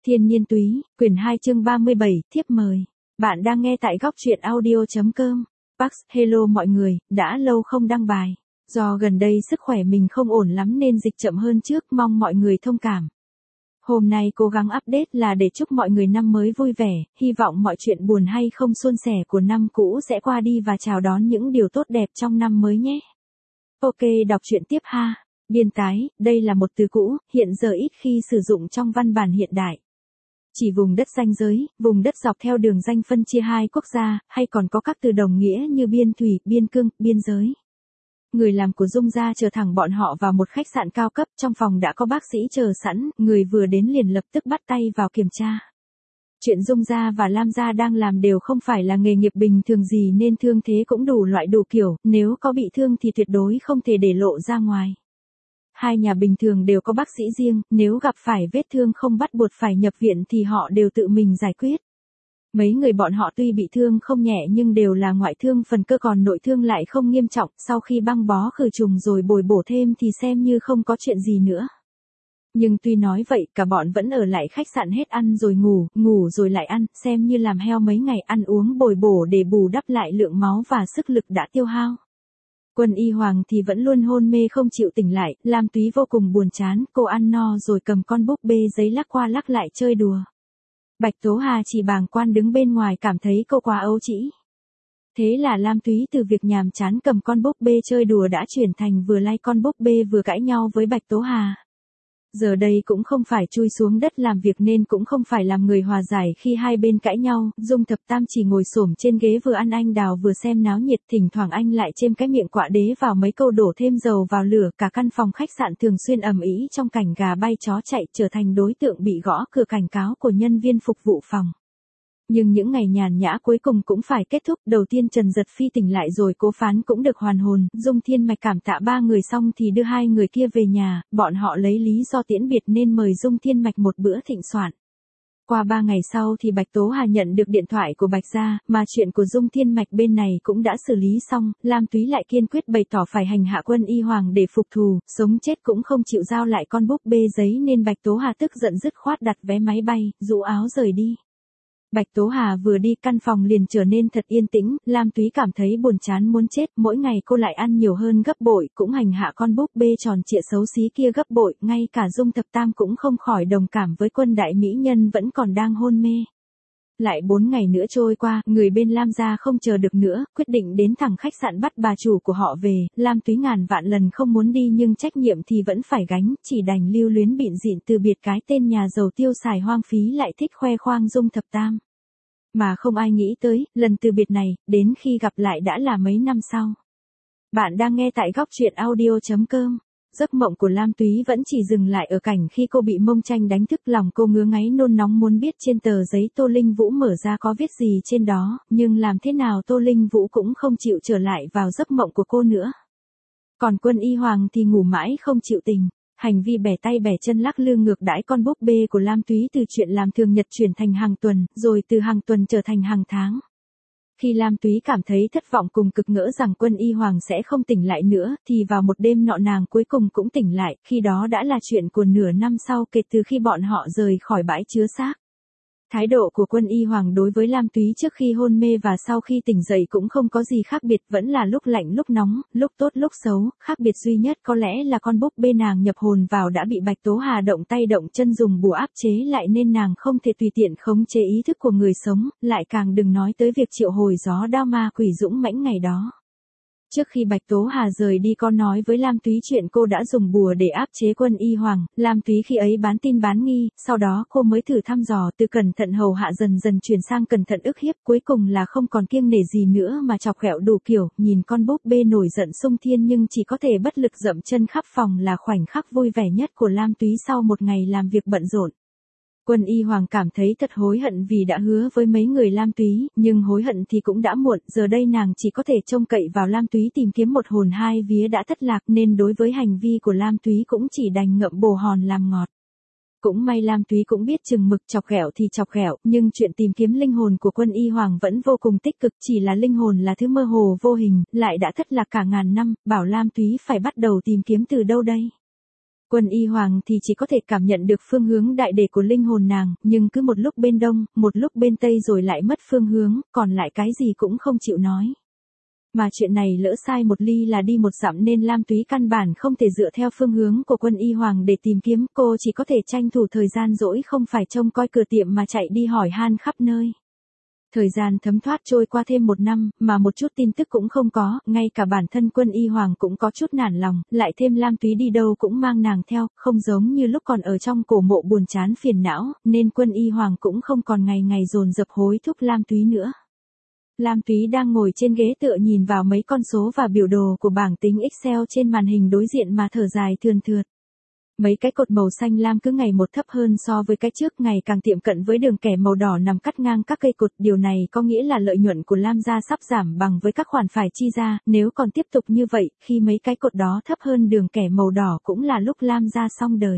Thiên Nhiên Túy, quyển 2 chương 37, thiếp mời. Bạn đang nghe tại góc truyện audio.com. Pax, hello mọi người, đã lâu không đăng bài. Do gần đây sức khỏe mình không ổn lắm nên dịch chậm hơn trước, mong mọi người thông cảm. Hôm nay cố gắng update là để chúc mọi người năm mới vui vẻ, hy vọng mọi chuyện buồn hay không suôn sẻ của năm cũ sẽ qua đi và chào đón những điều tốt đẹp trong năm mới nhé. Ok, đọc truyện tiếp ha. Biên tái, đây là một từ cũ, hiện giờ ít khi sử dụng trong văn bản hiện đại. Chỉ vùng đất ranh giới, vùng đất dọc theo đường ranh phân chia hai quốc gia, hay còn có các từ đồng nghĩa như biên thủy, biên cương, biên giới. Người làm của Dung gia chờ thẳng bọn họ vào một khách sạn cao cấp, trong phòng đã có bác sĩ chờ sẵn, người vừa đến liền lập tức bắt tay vào kiểm tra. Chuyện Dung gia và Lam gia đang làm đều không phải là nghề nghiệp bình thường gì nên thương thế cũng đủ loại đủ kiểu, nếu có bị thương thì tuyệt đối không thể để lộ ra ngoài. Hai nhà bình thường đều có bác sĩ riêng, nếu gặp phải vết thương không bắt buộc phải nhập viện thì họ đều tự mình giải quyết. Mấy người bọn họ tuy bị thương không nhẹ nhưng đều là ngoại thương phần cơ, còn nội thương lại không nghiêm trọng, sau khi băng bó khử trùng rồi bồi bổ thêm thì xem như không có chuyện gì nữa. Nhưng tuy nói vậy, cả bọn vẫn ở lại khách sạn hết ăn rồi ngủ, ngủ rồi lại ăn, xem như làm heo mấy ngày, ăn uống bồi bổ để bù đắp lại lượng máu và sức lực đã tiêu hao. Quân Y Hoàng thì vẫn luôn hôn mê không chịu tỉnh lại, Lam Túy vô cùng buồn chán, cô ăn no rồi cầm con búp bê giấy lắc qua lắc lại chơi đùa. Bạch Tố Hà chỉ bàng quan đứng bên ngoài cảm thấy cô quá ấu trĩ. Thế là Lam Túy từ việc nhàm chán cầm con búp bê chơi đùa đã chuyển thành vừa lay con búp bê vừa cãi nhau với Bạch Tố Hà. Giờ đây cũng không phải chui xuống đất làm việc nên cũng không phải làm người hòa giải khi hai bên cãi nhau, Dung Thập Tam chỉ ngồi xổm trên ghế vừa ăn anh đào vừa xem náo nhiệt, thỉnh thoảng anh lại chêm cái miệng quạ đế vào mấy câu đổ thêm dầu vào lửa, cả căn phòng khách sạn thường xuyên ầm ĩ trong cảnh gà bay chó chạy, trở thành đối tượng bị gõ cửa cảnh cáo của nhân viên phục vụ phòng. Nhưng những ngày nhàn nhã cuối cùng cũng phải kết thúc, đầu tiên Trần Giật Phi tỉnh lại rồi Cố Phán cũng được hoàn hồn, Dung Thiên Mạch cảm tạ ba người xong thì đưa hai người kia về nhà, bọn họ lấy lý do tiễn biệt nên mời Dung Thiên Mạch một bữa thịnh soạn. Qua 3 ngày sau thì Bạch Tố Hà nhận được điện thoại của Bạch gia, mà chuyện của Dung Thiên Mạch bên này cũng đã xử lý xong, Lam Túy lại kiên quyết bày tỏ phải hành hạ Quân Y Hoàng để phục thù, sống chết cũng không chịu giao lại con búp bê giấy nên Bạch Tố Hà tức giận dứt khoát đặt vé máy bay, rũ áo rời đi. Bạch Tố Hà vừa đi căn phòng liền trở nên thật yên tĩnh, Lam Túy cảm thấy buồn chán muốn chết, mỗi ngày cô lại ăn nhiều hơn gấp bội, cũng hành hạ con búp bê tròn trịa xấu xí kia gấp bội, ngay cả Dung Thập Tam cũng không khỏi đồng cảm với Quân đại mỹ nhân vẫn còn đang hôn mê. Lại 4 ngày nữa trôi qua, người bên Lam gia không chờ được nữa, quyết định đến thẳng khách sạn bắt bà chủ của họ về, Lam Túy ngàn vạn lần không muốn đi nhưng trách nhiệm thì vẫn phải gánh, chỉ đành lưu luyến bịn dịn từ biệt cái tên nhà giàu tiêu xài hoang phí lại thích khoe khoang Dung Thập Tam. Mà không ai nghĩ tới, lần từ biệt này, đến khi gặp lại đã là mấy năm sau. Bạn đang nghe tại góc truyện audio.com. Giấc mộng của Lam Túy vẫn chỉ dừng lại ở cảnh khi cô bị Mông Tranh đánh thức, lòng cô ngứa ngáy nôn nóng muốn biết trên tờ giấy Tô Linh Vũ mở ra có viết gì trên đó, nhưng làm thế nào Tô Linh Vũ cũng không chịu trở lại vào giấc mộng của cô nữa. Còn Quân Y Hoàng thì ngủ mãi không chịu tỉnh. Hành vi bẻ tay bẻ chân lắc lư ngược đãi con búp bê của Lam Túy từ chuyện làm thường nhật chuyển thành hàng tuần, rồi từ hàng tuần trở thành hàng tháng. Khi Lam Túy cảm thấy thất vọng cùng cực ngỡ rằng Quân Y Hoàng sẽ không tỉnh lại nữa, thì vào một đêm nọ nàng cuối cùng cũng tỉnh lại, khi đó đã là chuyện của nửa năm sau kể từ khi bọn họ rời khỏi bãi chứa xác. Thái độ của Quân Y Hoàng đối với Lam Túy trước khi hôn mê và sau khi tỉnh dậy cũng không có gì khác biệt, vẫn là lúc lạnh lúc nóng, lúc tốt lúc xấu, khác biệt duy nhất có lẽ là con búp bê nàng nhập hồn vào đã bị Bạch Tố Hà động tay động chân dùng bùa áp chế lại nên nàng không thể tùy tiện khống chế ý thức của người sống, lại càng đừng nói tới việc triệu hồi gió đao ma quỷ dũng mãnh ngày đó. Trước khi Bạch Tố Hà rời đi có nói với Lam Túy chuyện cô đã dùng bùa để áp chế Quân Y Hoàng, Lam Túy khi ấy bán tin bán nghi, sau đó cô mới thử thăm dò từ cẩn thận hầu hạ dần dần chuyển sang cẩn thận ức hiếp, cuối cùng là không còn kiêng nể gì nữa mà chọc ghẹo đủ kiểu, nhìn con búp bê nổi giận xung thiên nhưng chỉ có thể bất lực dậm chân khắp phòng là khoảnh khắc vui vẻ nhất của Lam Túy sau một ngày làm việc bận rộn. Quân Y Hoàng cảm thấy thật hối hận vì đã hứa với mấy người Lam Túy, nhưng hối hận thì cũng đã muộn, giờ đây nàng chỉ có thể trông cậy vào Lam Túy tìm kiếm một hồn hai vía đã thất lạc nên đối với hành vi của Lam Túy cũng chỉ đành ngậm bồ hòn làm ngọt. Cũng may Lam Túy cũng biết chừng mực, chọc ghẹo thì chọc ghẹo, nhưng chuyện tìm kiếm linh hồn của Quân Y Hoàng vẫn vô cùng tích cực, chỉ là linh hồn là thứ mơ hồ vô hình, lại đã thất lạc cả ngàn năm, bảo Lam Túy phải bắt đầu tìm kiếm từ đâu đây. Quân Y Hoàng thì chỉ có thể cảm nhận được phương hướng đại để của linh hồn nàng, nhưng cứ một lúc bên đông, một lúc bên tây rồi lại mất phương hướng, còn lại cái gì cũng không chịu nói. Mà chuyện này lỡ sai một ly là đi một dặm nên Lam Túy căn bản không thể dựa theo phương hướng của Quân Y Hoàng để tìm kiếm, cô chỉ có thể tranh thủ thời gian rỗi không phải trông coi cửa tiệm mà chạy đi hỏi han khắp nơi. Thời gian thấm thoát trôi qua thêm 1 năm, mà một chút tin tức cũng không có, ngay cả bản thân Quân Y Hoàng cũng có chút nản lòng, lại thêm Lam Túy đi đâu cũng mang nàng theo, không giống như lúc còn ở trong cổ mộ buồn chán phiền não, nên Quân Y Hoàng cũng không còn ngày ngày dồn dập hối thúc Lam Túy nữa. Lam Túy đang ngồi trên ghế tựa nhìn vào mấy con số và biểu đồ của bảng tính Excel trên màn hình đối diện mà thở dài thườn thượt. Mấy cái cột màu xanh lam cứ ngày một thấp hơn so với cái trước, ngày càng tiệm cận với đường kẻ màu đỏ nằm cắt ngang các cây cột. Điều này có nghĩa là lợi nhuận của Lam gia sắp giảm bằng với các khoản phải chi ra, nếu còn tiếp tục như vậy, khi mấy cái cột đó thấp hơn đường kẻ màu đỏ cũng là lúc Lam gia xong đời.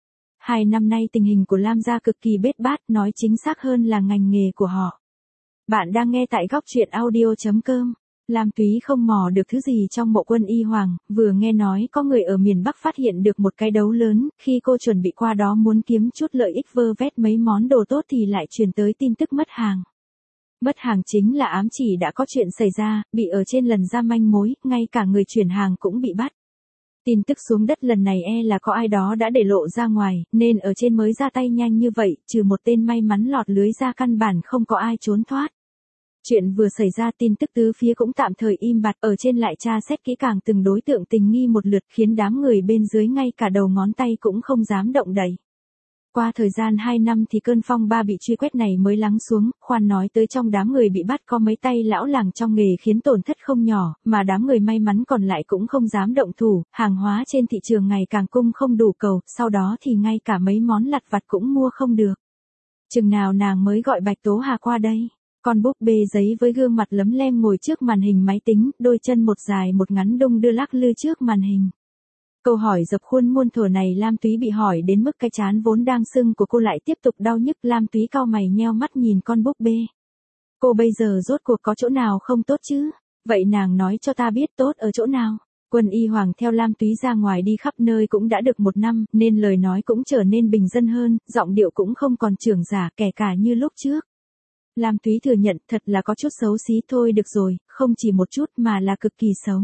2 năm nay tình hình của Lam gia cực kỳ bết bát, nói chính xác hơn là ngành nghề của họ. Bạn đang nghe tại góc truyện audio.com. Lam Túy không mò được thứ gì trong mộ Quân Y Hoàng, vừa nghe nói có người ở miền Bắc phát hiện được một cái đấu lớn, khi cô chuẩn bị qua đó muốn kiếm chút lợi ích vơ vét mấy món đồ tốt thì lại truyền tới tin tức mất hàng. Mất hàng chính là ám chỉ đã có chuyện xảy ra, bị ở trên lần ra manh mối, ngay cả người chuyển hàng cũng bị bắt. Tin tức xuống đất lần này là có ai đó đã để lộ ra ngoài, nên ở trên mới ra tay nhanh như vậy, trừ một tên may mắn lọt lưới ra căn bản không có ai trốn thoát. Chuyện vừa xảy ra tin tức tứ phía cũng tạm thời im bặt, ở trên lại tra xét kỹ càng từng đối tượng tình nghi một lượt, khiến đám người bên dưới ngay cả đầu ngón tay cũng không dám động đậy. Qua thời gian 2 năm thì cơn phong ba bị truy quét này mới lắng xuống, khoan nói tới trong đám người bị bắt có mấy tay lão làng trong nghề khiến tổn thất không nhỏ, mà đám người may mắn còn lại cũng không dám động thủ, hàng hóa trên thị trường ngày càng cung không đủ cầu, sau đó thì ngay cả mấy món lặt vặt cũng mua không được. Chừng nào nàng mới gọi Bạch Tố Hà qua đây? Con búp bê giấy với gương mặt lấm lem ngồi trước màn hình máy tính, đôi chân một dài một ngắn đung đưa lắc lư trước màn hình. Câu hỏi dập khuôn muôn thuở này Lam Túy bị hỏi đến mức cái trán vốn đang sưng của cô lại tiếp tục đau nhức. Lam Túy cau mày nheo mắt nhìn con búp bê. Cô bây giờ rốt cuộc có chỗ nào không tốt chứ? Vậy nàng nói cho ta biết tốt ở chỗ nào? Quân Y Hoàng theo Lam Túy ra ngoài đi khắp nơi cũng đã được 1 năm, nên lời nói cũng trở nên bình dân hơn, giọng điệu cũng không còn chưởng giả kể cả như lúc trước. Lam Túy thừa nhận thật là có chút xấu xí thôi được rồi, không chỉ một chút mà là cực kỳ xấu.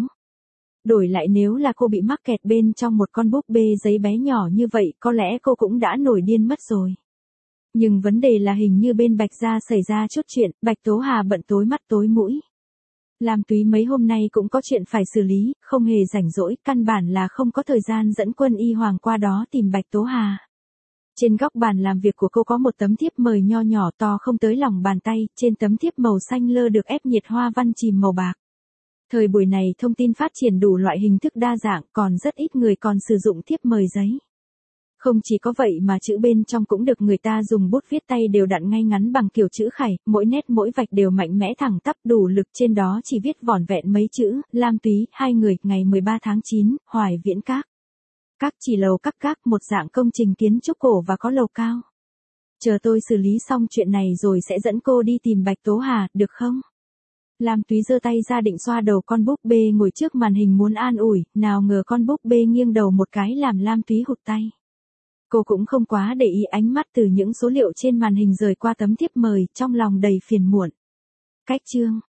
Đổi lại nếu là cô bị mắc kẹt bên trong một con búp bê giấy bé nhỏ như vậy có lẽ cô cũng đã nổi điên mất rồi. Nhưng vấn đề là hình như bên Bạch gia xảy ra chút chuyện, Bạch Tố Hà bận tối mắt tối mũi. Lam Túy mấy hôm nay cũng có chuyện phải xử lý, không hề rảnh rỗi, căn bản là không có thời gian dẫn Quân Y Hoàng qua đó tìm Bạch Tố Hà. Trên góc bàn làm việc của cô có một tấm thiếp mời nho nhỏ to không tới lòng bàn tay, trên tấm thiếp màu xanh lơ được ép nhiệt hoa văn chìm màu bạc. Thời buổi này thông tin phát triển đủ loại hình thức đa dạng, còn rất ít người còn sử dụng thiếp mời giấy. Không chỉ có vậy mà chữ bên trong cũng được người ta dùng bút viết tay đều đặn ngay ngắn bằng kiểu chữ khải, mỗi nét mỗi vạch đều mạnh mẽ thẳng tắp đủ lực, trên đó chỉ viết vỏn vẹn mấy chữ, Lam Túy, 2 người, ngày 13 tháng 9, Hoài Viễn Các. Các chỉ lầu các, một dạng công trình kiến trúc cổ và có lầu cao. Chờ tôi xử lý xong chuyện này rồi sẽ dẫn cô đi tìm Bạch Tố Hà, được không? Lam Túy giơ tay ra định xoa đầu con búp bê ngồi trước màn hình muốn an ủi, nào ngờ con búp bê nghiêng đầu một cái làm Lam Túy hụt tay. Cô cũng không quá để ý, ánh mắt từ những số liệu trên màn hình rời qua tấm thiếp mời, trong lòng đầy phiền muộn. Cách chương